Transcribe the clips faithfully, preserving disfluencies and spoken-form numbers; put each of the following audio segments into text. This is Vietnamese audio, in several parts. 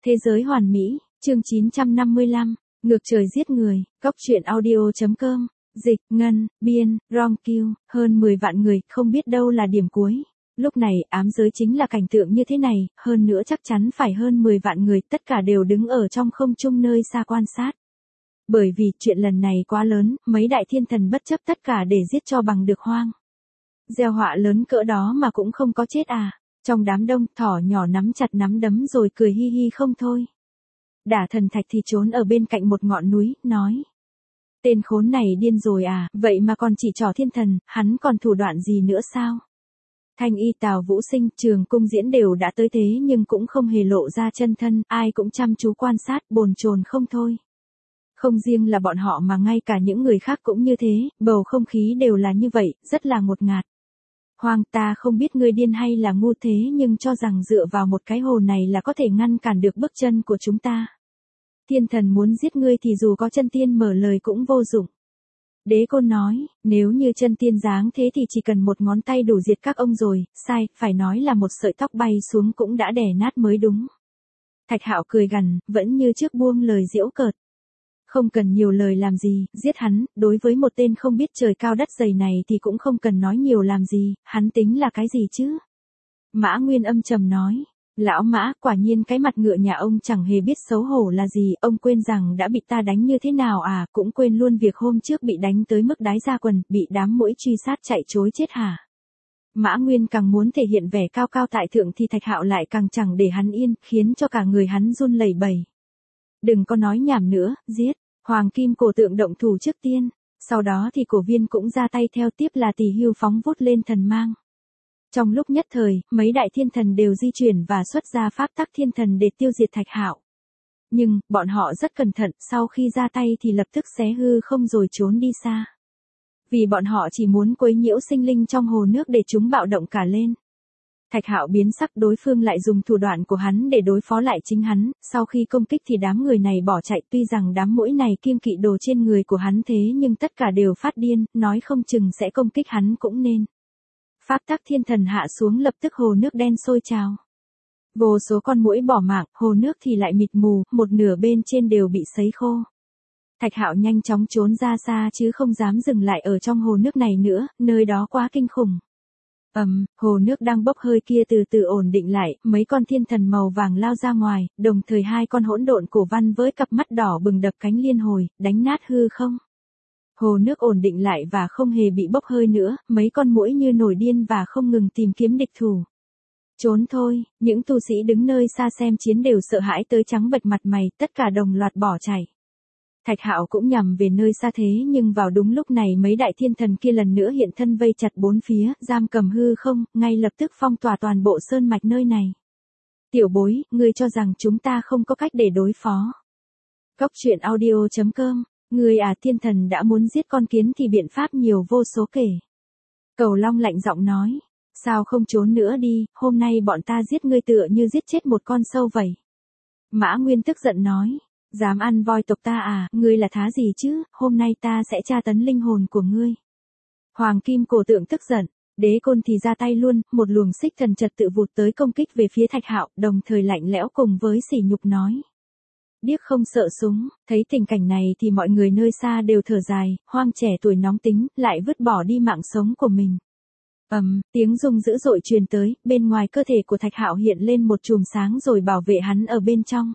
Thế giới hoàn mỹ, chương chín trăm năm mươi lăm, ngược trời giết người, cóc truyện audio.com, dịch, ngân, biên, ron kill, hơn mười vạn người, không biết đâu là điểm cuối. Lúc này, ám giới chính là cảnh tượng như thế này, hơn nữa chắc chắn phải hơn mười vạn người, tất cả đều đứng ở trong không trung nơi xa quan sát. Bởi vì, chuyện lần này quá lớn, mấy đại thiên thần bất chấp tất cả để giết cho bằng được hoang. Gieo họa lớn cỡ đó mà cũng không có chết à. Trong đám đông, thỏ nhỏ nắm chặt nắm đấm rồi cười hi hi không thôi. Đả thần thạch thì trốn ở bên cạnh một ngọn núi, nói. Tên khốn này điên rồi à, vậy mà còn chỉ trỏ thiên thần, hắn còn thủ đoạn gì nữa sao? Thanh y Tào Vũ Sinh, Trường Cung Diễn đều đã tới thế nhưng cũng không hề lộ ra chân thân, ai cũng chăm chú quan sát, bồn chồn không thôi. Không riêng là bọn họ mà ngay cả những người khác cũng như thế, bầu không khí đều là như vậy, rất là ngột ngạt. Hoàng, ta không biết ngươi điên hay là ngu thế nhưng cho rằng dựa vào một cái hồ này là có thể ngăn cản được bước chân của chúng ta. Thiên thần muốn giết ngươi thì dù có chân tiên mở lời cũng vô dụng. Đế Côn nói, nếu như chân tiên dáng thế thì chỉ cần một ngón tay đủ diệt các ông rồi, sai, phải nói là một sợi tóc bay xuống cũng đã đè nát mới đúng. Thạch Hạo cười gằn, vẫn như trước buông lời giễu cợt. Không cần nhiều lời làm gì, giết hắn, đối với một tên không biết trời cao đất dày này thì cũng không cần nói nhiều làm gì, hắn tính là cái gì chứ? Mã Nguyên âm trầm nói, lão Mã, quả nhiên cái mặt ngựa nhà ông chẳng hề biết xấu hổ là gì, ông quên rằng đã bị ta đánh như thế nào à, cũng quên luôn việc hôm trước bị đánh tới mức đái ra quần, bị đám muỗi truy sát chạy trối chết hả? Mã Nguyên càng muốn thể hiện vẻ cao cao tại thượng thì Thạch Hạo lại càng chẳng để hắn yên, khiến cho cả người hắn run lẩy bẩy. Đừng có nói nhảm nữa, giết. Hoàng Kim Cổ Tượng động thủ trước tiên, sau đó thì Cổ Viên cũng ra tay theo, tiếp là Tỳ Hưu phóng vút lên thần mang. Trong lúc nhất thời, mấy đại thiên thần đều di chuyển và xuất ra pháp tắc thiên thần để tiêu diệt Thạch Hạo. Nhưng, bọn họ rất cẩn thận, sau khi ra tay thì lập tức xé hư không rồi trốn đi xa. Vì bọn họ chỉ muốn quấy nhiễu sinh linh trong hồ nước để chúng bạo động cả lên. Thạch Hạo biến sắc, đối phương lại dùng thủ đoạn của hắn để đối phó lại chính hắn, sau khi công kích thì đám người này bỏ chạy, tuy rằng đám muỗi này kiêng kỵ đồ trên người của hắn thế nhưng tất cả đều phát điên, nói không chừng sẽ công kích hắn cũng nên. Pháp tắc thiên thần hạ xuống, lập tức hồ nước đen sôi trào. Vô số con muỗi bỏ mạng, hồ nước thì lại mịt mù, một nửa bên trên đều bị sấy khô. Thạch Hạo nhanh chóng trốn ra xa chứ không dám dừng lại ở trong hồ nước này nữa, nơi đó quá kinh khủng. Ầm, um, hồ nước đang bốc hơi kia từ từ ổn định lại, mấy con thiên thần màu vàng lao ra ngoài, đồng thời hai con hỗn độn cổ văn với cặp mắt đỏ bừng đập cánh liên hồi, đánh nát hư không. Hồ nước ổn định lại và không hề bị bốc hơi nữa, mấy con muỗi như nổi điên và không ngừng tìm kiếm địch thủ. Trốn thôi, những tu sĩ đứng nơi xa xem chiến đều sợ hãi tới trắng bệch mặt mày, tất cả đồng loạt bỏ chạy. Thạch Hạo cũng nhằm về nơi xa thế nhưng vào đúng lúc này mấy đại thiên thần kia lần nữa hiện thân vây chặt bốn phía, giam cầm hư không, ngay lập tức phong tỏa toàn bộ sơn mạch nơi này. Tiểu bối, ngươi cho rằng chúng ta không có cách để đối phó. Cóc truyện audio.com, ngươi à, thiên thần đã muốn giết con kiến thì biện pháp nhiều vô số kể. Cầu Long lạnh giọng nói, sao không trốn nữa đi, hôm nay bọn ta giết ngươi tựa như giết chết một con sâu vậy. Mã Nguyên tức giận nói. Dám ăn voi tộc ta à, ngươi là thá gì chứ, hôm nay ta sẽ tra tấn linh hồn của ngươi. Hoàng Kim Cổ Tượng tức giận, Đế Côn thì ra tay luôn, một luồng xích thần trật tự vụt tới công kích về phía Thạch Hạo, đồng thời lạnh lẽo cùng với sỉ nhục nói. Điếc không sợ súng, thấy tình cảnh này thì mọi người nơi xa đều thở dài, Hoang trẻ tuổi nóng tính, lại vứt bỏ đi mạng sống của mình. Ầm, um, tiếng rung dữ dội truyền tới, bên ngoài cơ thể của Thạch Hạo hiện lên một chùm sáng rồi bảo vệ hắn ở bên trong.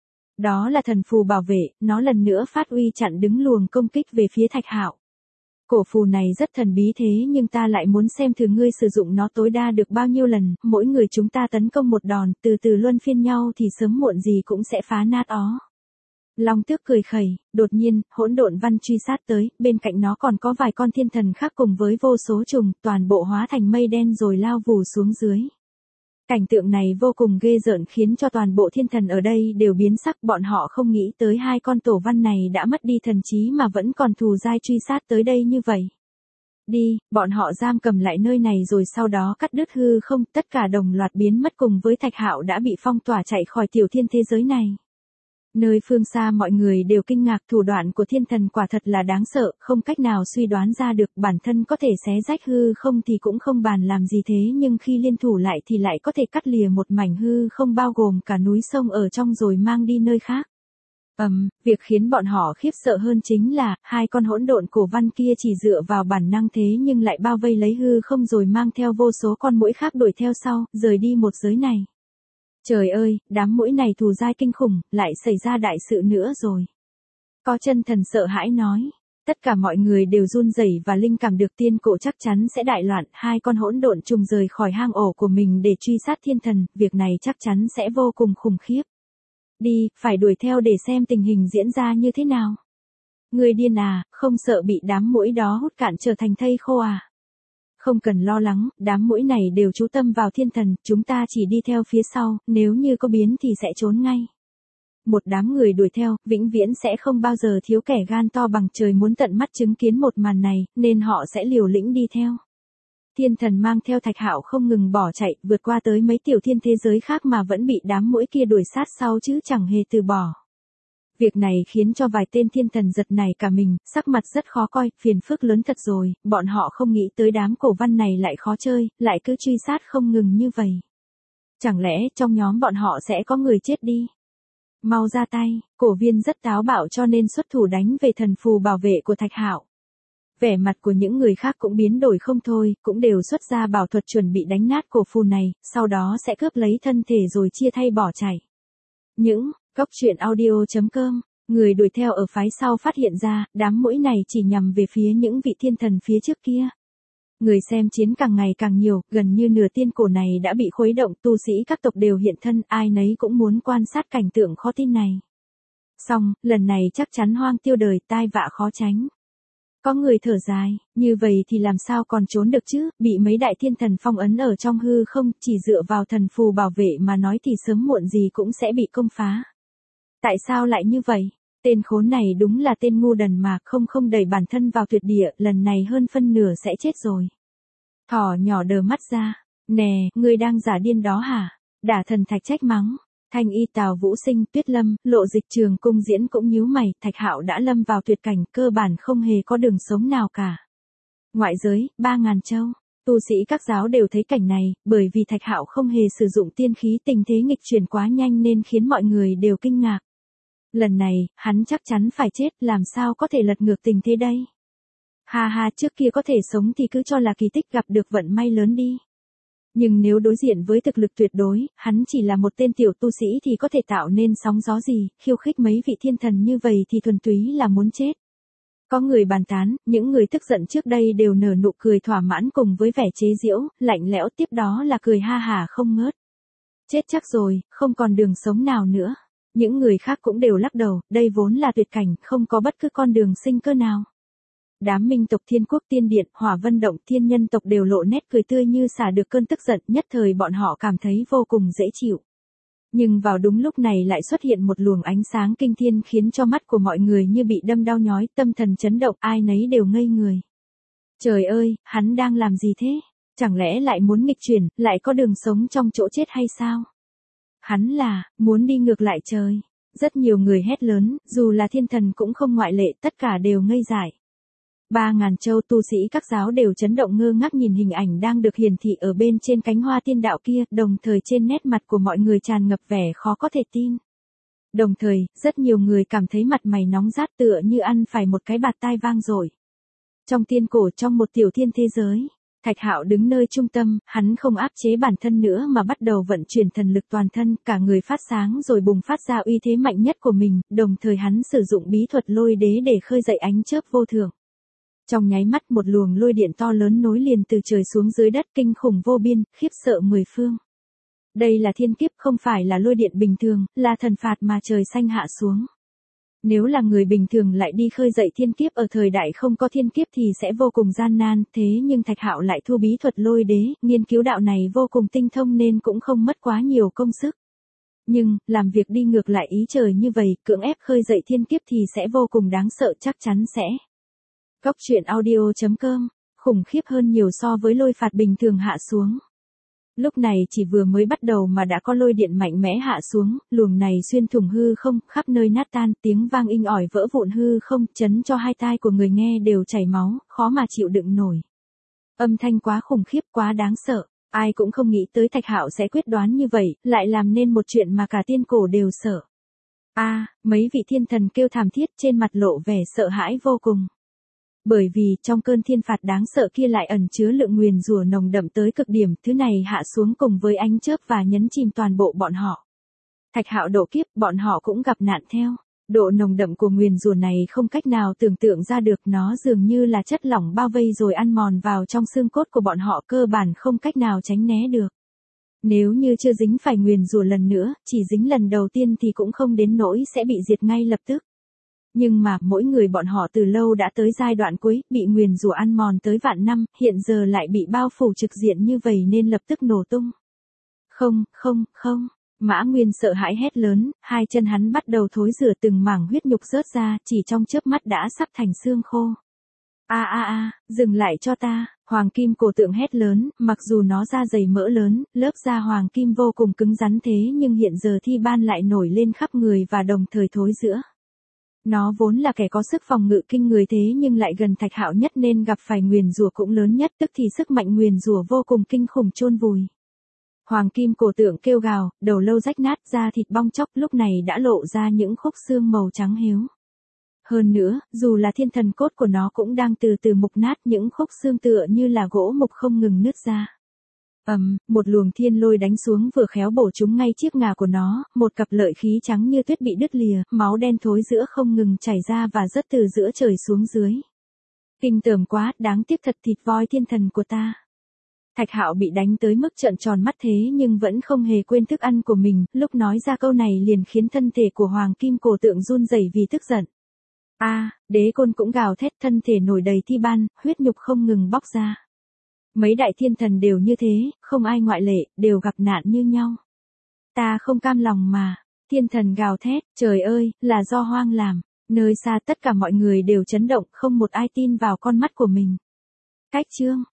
Đó là thần phù bảo vệ, nó lần nữa phát uy chặn đứng luồng công kích về phía Thạch Hạo. Cổ phù này rất thần bí thế nhưng ta lại muốn xem thử ngươi sử dụng nó tối đa được bao nhiêu lần, mỗi người chúng ta tấn công một đòn, từ từ luân phiên nhau thì sớm muộn gì cũng sẽ phá nát ó. Long Tước cười khẩy, đột nhiên, hỗn độn văn truy sát tới, bên cạnh nó còn có vài con thiên thần khác cùng với vô số trùng, toàn bộ hóa thành mây đen rồi lao vù xuống dưới. Cảnh tượng này vô cùng ghê rợn khiến cho toàn bộ thiên thần ở đây đều biến sắc, bọn họ không nghĩ tới hai con tổ văn này đã mất đi thần trí mà vẫn còn thù dai truy sát tới đây như vậy. Đi, bọn họ giam cầm lại nơi này rồi sau đó cắt đứt hư không, tất cả đồng loạt biến mất cùng với Thạch Hạo đã bị phong tỏa chạy khỏi tiểu thiên thế giới này. Nơi phương xa mọi người đều kinh ngạc, thủ đoạn của thiên thần quả thật là đáng sợ, không cách nào suy đoán ra được, bản thân có thể xé rách hư không thì cũng không bàn làm gì thế nhưng khi liên thủ lại thì lại có thể cắt lìa một mảnh hư không bao gồm cả núi sông ở trong rồi mang đi nơi khác. Ầm, um, việc khiến bọn họ khiếp sợ hơn chính là, hai con hỗn độn cổ văn kia chỉ dựa vào bản năng thế nhưng lại bao vây lấy hư không rồi mang theo vô số con muỗi khác đuổi theo sau, rời đi một giới này. Trời ơi, đám muỗi này thù dai kinh khủng, lại xảy ra đại sự nữa rồi. Có chân thần sợ hãi nói. Tất cả mọi người đều run rẩy và linh cảm được tiên cổ chắc chắn sẽ đại loạn, hai con hỗn độn trùng rời khỏi hang ổ của mình để truy sát thiên thần, việc này chắc chắn sẽ vô cùng khủng khiếp. Đi, phải đuổi theo để xem tình hình diễn ra như thế nào. Người điên à, không sợ bị đám muỗi đó hút cạn trở thành thây khô à? Không cần lo lắng, đám muỗi này đều chú tâm vào thiên thần, chúng ta chỉ đi theo phía sau, nếu như có biến thì sẽ trốn ngay. Một đám người đuổi theo, vĩnh viễn sẽ không bao giờ thiếu kẻ gan to bằng trời muốn tận mắt chứng kiến một màn này, nên họ sẽ liều lĩnh đi theo. Thiên thần mang theo Thạch Hạo không ngừng bỏ chạy, vượt qua tới mấy tiểu thiên thế giới khác mà vẫn bị đám muỗi kia đuổi sát sau chứ chẳng hề từ bỏ. Việc này khiến cho vài tên thiên thần giật nảy cả mình, sắc mặt rất khó coi, phiền phức lớn thật rồi, bọn họ không nghĩ tới đám cổ văn này lại khó chơi, lại cứ truy sát không ngừng như vậy. Chẳng lẽ trong nhóm bọn họ sẽ có người chết đi? Mau ra tay, cổ viên rất táo bạo cho nên xuất thủ đánh về thần phù bảo vệ của Thạch Hạo. Vẻ mặt của những người khác cũng biến đổi không thôi, cũng đều xuất ra bảo thuật chuẩn bị đánh nát cổ phù này, sau đó sẽ cướp lấy thân thể rồi chia thay bỏ chạy. Những Cóc truyện audio chấm com, người đuổi theo ở phái sau phát hiện ra, đám muỗi này chỉ nhằm về phía những vị thiên thần phía trước kia. Người xem chiến càng ngày càng nhiều, gần như nửa tiên cổ này đã bị khuấy động, tu sĩ các tộc đều hiện thân, ai nấy cũng muốn quan sát cảnh tượng khó tin này. Xong, lần này chắc chắn hoang tiêu đời, tai vạ khó tránh. Có người thở dài, như vậy thì làm sao còn trốn được chứ, bị mấy đại thiên thần phong ấn ở trong hư không, chỉ dựa vào thần phù bảo vệ mà nói thì sớm muộn gì cũng sẽ bị công phá. Tại sao lại như vậy? Tên khốn này đúng là tên ngu đần mà, không không đẩy bản thân vào tuyệt địa, lần này hơn phân nửa sẽ chết rồi. Thỏ nhỏ đờ mắt ra, nè, ngươi đang giả điên đó hả? Đả thần Thạch trách mắng. Thanh Y, Tào Vũ Sinh, Tuyết Lâm, Lộ Dịch, Trường Cung Diễn cũng nhíu mày, Thạch Hạo đã lâm vào tuyệt cảnh, cơ bản không hề có đường sống nào cả. Ngoại giới, ba ngàn châu, tu sĩ các giáo đều thấy cảnh này, bởi vì Thạch Hạo không hề sử dụng tiên khí, tình thế nghịch chuyển quá nhanh nên khiến mọi người đều kinh ngạc. Lần này, hắn chắc chắn phải chết, làm sao có thể lật ngược tình thế đây? Ha ha, trước kia có thể sống thì cứ cho là kỳ tích, gặp được vận may lớn đi. Nhưng nếu đối diện với thực lực tuyệt đối, hắn chỉ là một tên tiểu tu sĩ thì có thể tạo nên sóng gió gì, khiêu khích mấy vị thiên thần như vậy thì thuần túy là muốn chết. Có người bàn tán, những người tức giận trước đây đều nở nụ cười thỏa mãn cùng với vẻ chế giễu, lạnh lẽo, tiếp đó là cười ha hả không ngớt. Chết chắc rồi, không còn đường sống nào nữa. Những người khác cũng đều lắc đầu, đây vốn là tuyệt cảnh, không có bất cứ con đường sinh cơ nào. Đám minh tộc Thiên Quốc Tiên Điện, Hỏa Vân Động, Thiên Nhân tộc đều lộ nét cười tươi như xả được cơn tức giận, nhất thời bọn họ cảm thấy vô cùng dễ chịu. Nhưng vào đúng lúc này lại xuất hiện một luồng ánh sáng kinh thiên khiến cho mắt của mọi người như bị đâm đau nhói, tâm thần chấn động, ai nấy đều ngây người. Trời ơi, hắn đang làm gì thế? Chẳng lẽ lại muốn nghịch chuyển, lại có đường sống trong chỗ chết hay sao? Hắn là, muốn đi ngược lại trời. Rất nhiều người hét lớn, dù là thiên thần cũng không ngoại lệ, tất cả đều ngây dại. Ba ngàn châu tu sĩ các giáo đều chấn động ngơ ngác nhìn hình ảnh đang được hiển thị ở bên trên cánh hoa tiên đạo kia, đồng thời trên nét mặt của mọi người tràn ngập vẻ khó có thể tin. Đồng thời, rất nhiều người cảm thấy mặt mày nóng rát tựa như ăn phải một cái bạt tai vang dội. Trong tiên cổ, trong một tiểu thiên thế giới, Thạch Hạo đứng nơi trung tâm, hắn không áp chế bản thân nữa mà bắt đầu vận chuyển thần lực toàn thân, cả người phát sáng rồi bùng phát ra uy thế mạnh nhất của mình, đồng thời hắn sử dụng bí thuật lôi đế để khơi dậy ánh chớp vô thượng. Trong nháy mắt một luồng lôi điện to lớn nối liền từ trời xuống dưới đất, kinh khủng vô biên, khiếp sợ mười phương. Đây là thiên kiếp, không phải là lôi điện bình thường, là thần phạt mà trời xanh hạ xuống. Nếu là người bình thường lại đi khơi dậy thiên kiếp ở thời đại không có thiên kiếp thì sẽ vô cùng gian nan, thế nhưng Thạch Hạo lại thu bí thuật lôi đế, nghiên cứu đạo này vô cùng tinh thông nên cũng không mất quá nhiều công sức. Nhưng, làm việc đi ngược lại ý trời như vậy, cưỡng ép khơi dậy thiên kiếp thì sẽ vô cùng đáng sợ, chắc chắn sẽ. Cóc truyện audio chấm com, khủng khiếp hơn nhiều so với lôi phạt bình thường hạ xuống. Lúc này chỉ vừa mới bắt đầu mà đã có lôi điện mạnh mẽ hạ xuống, luồng này xuyên thủng hư không, khắp nơi nát tan, tiếng vang inh ỏi vỡ vụn hư không, chấn cho hai tai của người nghe đều chảy máu, khó mà chịu đựng nổi. Âm thanh quá khủng khiếp, quá đáng sợ, ai cũng không nghĩ tới Thạch Hạo sẽ quyết đoán như vậy, lại làm nên một chuyện mà cả tiên cổ đều sợ. A, mấy vị thiên thần kêu thảm thiết, trên mặt lộ vẻ sợ hãi vô cùng. Bởi vì trong cơn thiên phạt đáng sợ kia lại ẩn chứa lượng nguyền rủa nồng đậm tới cực điểm, thứ này hạ xuống cùng với ánh chớp và nhấn chìm toàn bộ bọn họ. Thạch Hạo độ kiếp, bọn họ cũng gặp nạn theo. Độ nồng đậm của nguyền rủa này không cách nào tưởng tượng ra được, nó dường như là chất lỏng bao vây rồi ăn mòn vào trong xương cốt của bọn họ, cơ bản không cách nào tránh né được. Nếu như chưa dính phải nguyền rủa lần nữa, chỉ dính lần đầu tiên thì cũng không đến nỗi sẽ bị diệt ngay lập tức. Nhưng mà mỗi người bọn họ từ lâu đã tới giai đoạn cuối, bị nguyền rủa ăn mòn tới vạn năm, hiện giờ lại bị bao phủ trực diện như vậy nên lập tức nổ tung. Không, không, không. Mã Nguyên sợ hãi hét lớn, hai chân hắn bắt đầu thối rửa, từng mảng huyết nhục rớt ra, chỉ trong chớp mắt đã sắp thành xương khô. A a a, dừng lại cho ta, Hoàng Kim Cổ Tượng hét lớn, mặc dù nó da dày mỡ lớn, lớp da hoàng kim vô cùng cứng rắn thế nhưng hiện giờ thi ban lại nổi lên khắp người và đồng thời thối rữa. Nó vốn là kẻ có sức phòng ngự kinh người thế nhưng lại gần Thạch Hạo nhất nên gặp phải nguyền rủa cũng lớn nhất, tức thì sức mạnh nguyền rủa vô cùng kinh khủng chôn vùi. Hoàng Kim Cổ Tượng kêu gào, đầu lâu rách nát, da thịt bong chóc, lúc này đã lộ ra những khúc xương màu trắng héo. Hơn nữa, dù là thiên thần cốt của nó cũng đang từ từ mục nát, những khúc xương tựa như là gỗ mục không ngừng nứt ra. Ầm, um, một luồng thiên lôi đánh xuống vừa khéo bổ trúng ngay chiếc ngà của nó, một cặp lợi khí trắng như tuyết bị đứt lìa, máu đen thối giữa không ngừng chảy ra và rớt từ giữa trời xuống dưới. Kinh tởm quá, đáng tiếc thật, thịt voi thiên thần của ta. Thạch Hạo bị đánh tới mức trợn tròn mắt thế nhưng vẫn không hề quên thức ăn của mình, lúc nói ra câu này liền khiến thân thể của Hoàng Kim Cổ Tượng run rẩy vì tức giận. A, à, Đế Côn cũng gào thét, thân thể nổi đầy thi ban, huyết nhục không ngừng bóc ra. Mấy đại thiên thần đều như thế, không ai ngoại lệ, đều gặp nạn như nhau. Ta không cam lòng mà, thiên thần gào thét, trời ơi, là do Hoang làm. Nơi xa tất cả mọi người đều chấn động, không một ai tin vào con mắt của mình. Cách chương